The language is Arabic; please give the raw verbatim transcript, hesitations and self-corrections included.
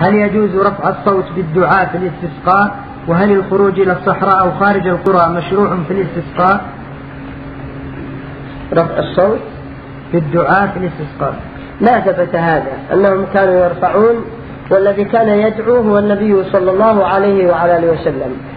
هل يجوز رفع الصوت بالدعاء في الاستسقاء؟ وهل الخروج إلى الصحراء أو خارج القرى مشروع في الاستسقاء؟ رفع الصوت بالدعاء في الاستسقاء ما ثبت هذا أنهم كانوا يرفعون، والذي كان يدعو هو النبي صلى الله عليه وعلى آله وسلم.